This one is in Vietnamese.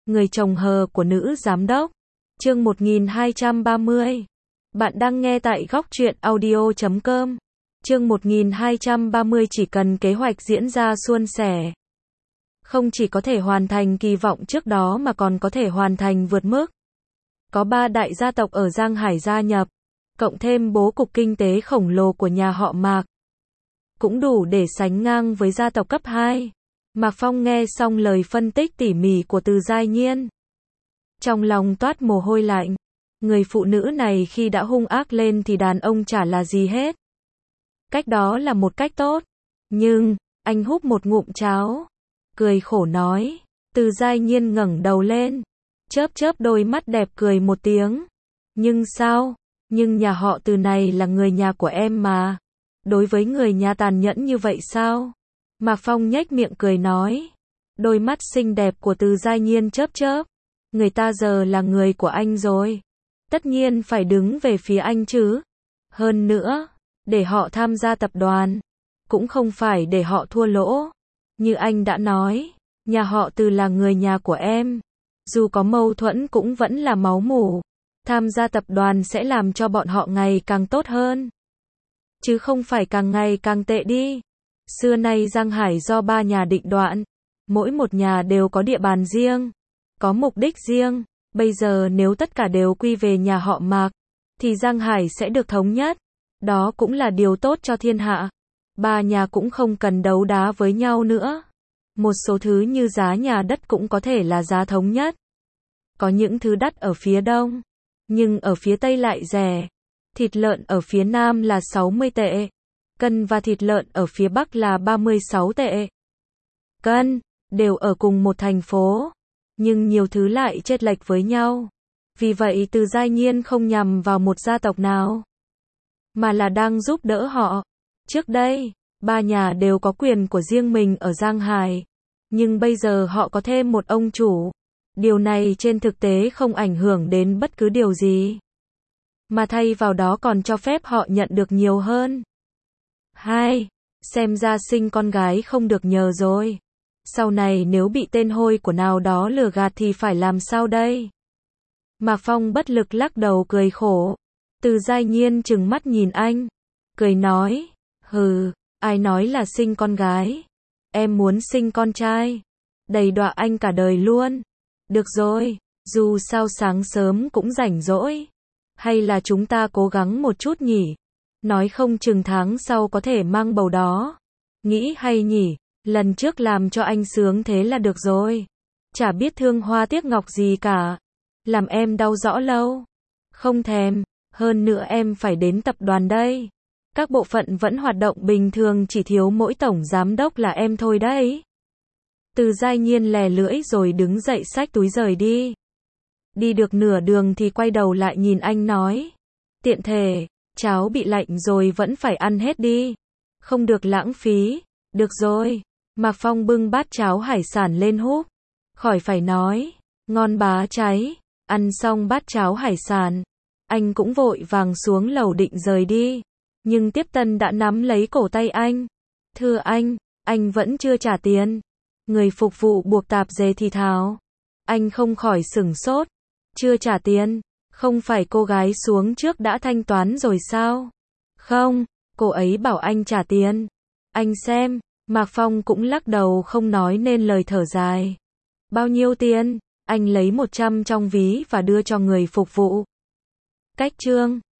Người chồng hờ của nữ giám đốc. Chương 1230. Bạn đang nghe tại góc truyện audio.com. Chương 1230 chỉ cần kế hoạch diễn ra suôn sẻ. Không chỉ có thể hoàn thành kỳ vọng trước đó mà còn có thể hoàn thành vượt mức. Có 3 đại gia tộc ở Giang Hải gia nhập, cộng thêm bố cục kinh tế khổng lồ của nhà họ Mạc. Cũng đủ để sánh ngang với gia tộc cấp 2. Mạc Phong nghe xong lời phân tích tỉ mỉ của Từ Giai Nhiên. Trong lòng toát mồ hôi lạnh. Người phụ nữ này khi đã hung ác lên thì đàn ông chả là gì hết. Cách đó là một cách tốt. Nhưng, anh húp một ngụm cháo. Cười khổ nói. Từ Giai Nhiên ngẩng đầu lên. Chớp chớp đôi mắt đẹp cười một tiếng. Nhưng sao? Nhưng nhà họ Từ này là người nhà của em mà. Đối với người nhà tàn nhẫn như vậy sao? Mạc Phong nhếch miệng cười nói. Đôi mắt xinh đẹp của Từ Giai Nhiên chớp chớp. Người ta giờ là người của anh rồi. Tất nhiên phải đứng về phía anh chứ. Hơn nữa, để họ tham gia tập đoàn. Cũng không phải để họ thua lỗ. Như anh đã nói, nhà họ Từ là người nhà của em. Dù có mâu thuẫn cũng vẫn là máu mủ. Tham gia tập đoàn sẽ làm cho bọn họ ngày càng tốt hơn. Chứ không phải càng ngày càng tệ đi. Xưa nay Giang Hải do 3 nhà định đoạt. Mỗi một nhà đều có địa bàn riêng. Có mục đích riêng. Bây giờ nếu tất cả đều quy về nhà họ Mạc, thì Giang Hải sẽ được thống nhất. Đó cũng là điều tốt cho thiên hạ. 3 nhà cũng không cần đấu đá với nhau nữa. Một số thứ như giá nhà đất cũng có thể là giá thống nhất. Có những thứ đắt ở phía đông, nhưng ở phía tây lại rẻ. Thịt lợn ở phía nam là 60 tệ. Cân và thịt lợn ở phía bắc là 36 tệ. Cân, đều ở cùng một thành phố. Nhưng nhiều thứ lại chênh lệch với nhau. Vì vậy Từ Giai Nhiên không nhằm vào một gia tộc nào, mà là đang giúp đỡ họ. Trước đây, 3 nhà đều có quyền của riêng mình ở Giang Hải. Nhưng bây giờ họ có thêm một ông chủ. Điều này trên thực tế không ảnh hưởng đến bất cứ điều gì. Mà thay vào đó còn cho phép họ nhận được nhiều hơn. 2. Xem ra sinh con gái không được nhờ rồi. Sau này nếu bị tên hôi của nào đó lừa gạt thì phải làm sao đây? Mạc Phong bất lực lắc đầu cười khổ. Từ Giai Nhiên trừng mắt nhìn anh. Cười nói. Hừ, ai nói là sinh con gái? Em muốn sinh con trai. Đầy đọa anh cả đời luôn. Được rồi, dù sao sáng sớm cũng rảnh rỗi. Hay là chúng ta cố gắng một chút nhỉ? Nói không chừng tháng sau có thể mang bầu đó. Nghĩ hay nhỉ? Lần trước làm cho anh sướng thế là được rồi. Chả biết thương hoa tiếc ngọc gì cả. Làm em đau rõ lâu. Không thèm. Hơn nữa em phải đến tập đoàn đây. Các bộ phận vẫn hoạt động bình thường, chỉ thiếu mỗi tổng giám đốc là em thôi đấy. Từ Giai Nhiên lè lưỡi rồi đứng dậy xách túi rời đi. Đi được nửa đường thì quay đầu lại nhìn anh nói. Tiện thể, cháo bị lạnh rồi vẫn phải ăn hết đi. Không được lãng phí. Được rồi. Mạc Phong bưng bát cháo hải sản lên húp. Khỏi phải nói. Ngon bá cháy. Ăn xong bát cháo hải sản. Anh cũng vội vàng xuống lầu định rời đi. Nhưng Tiếp Tân đã nắm lấy cổ tay anh. Thưa anh vẫn chưa trả tiền. Người phục vụ buộc tạp dề thì thào. Anh không khỏi sửng sốt. Chưa trả tiền? Không phải cô gái xuống trước đã thanh toán rồi sao? Không, cô ấy bảo anh trả tiền. Anh xem. Mạc Phong cũng lắc đầu không nói nên lời, thở dài. Bao nhiêu tiền? Anh lấy 100 trong ví và đưa cho người phục vụ. Cách chương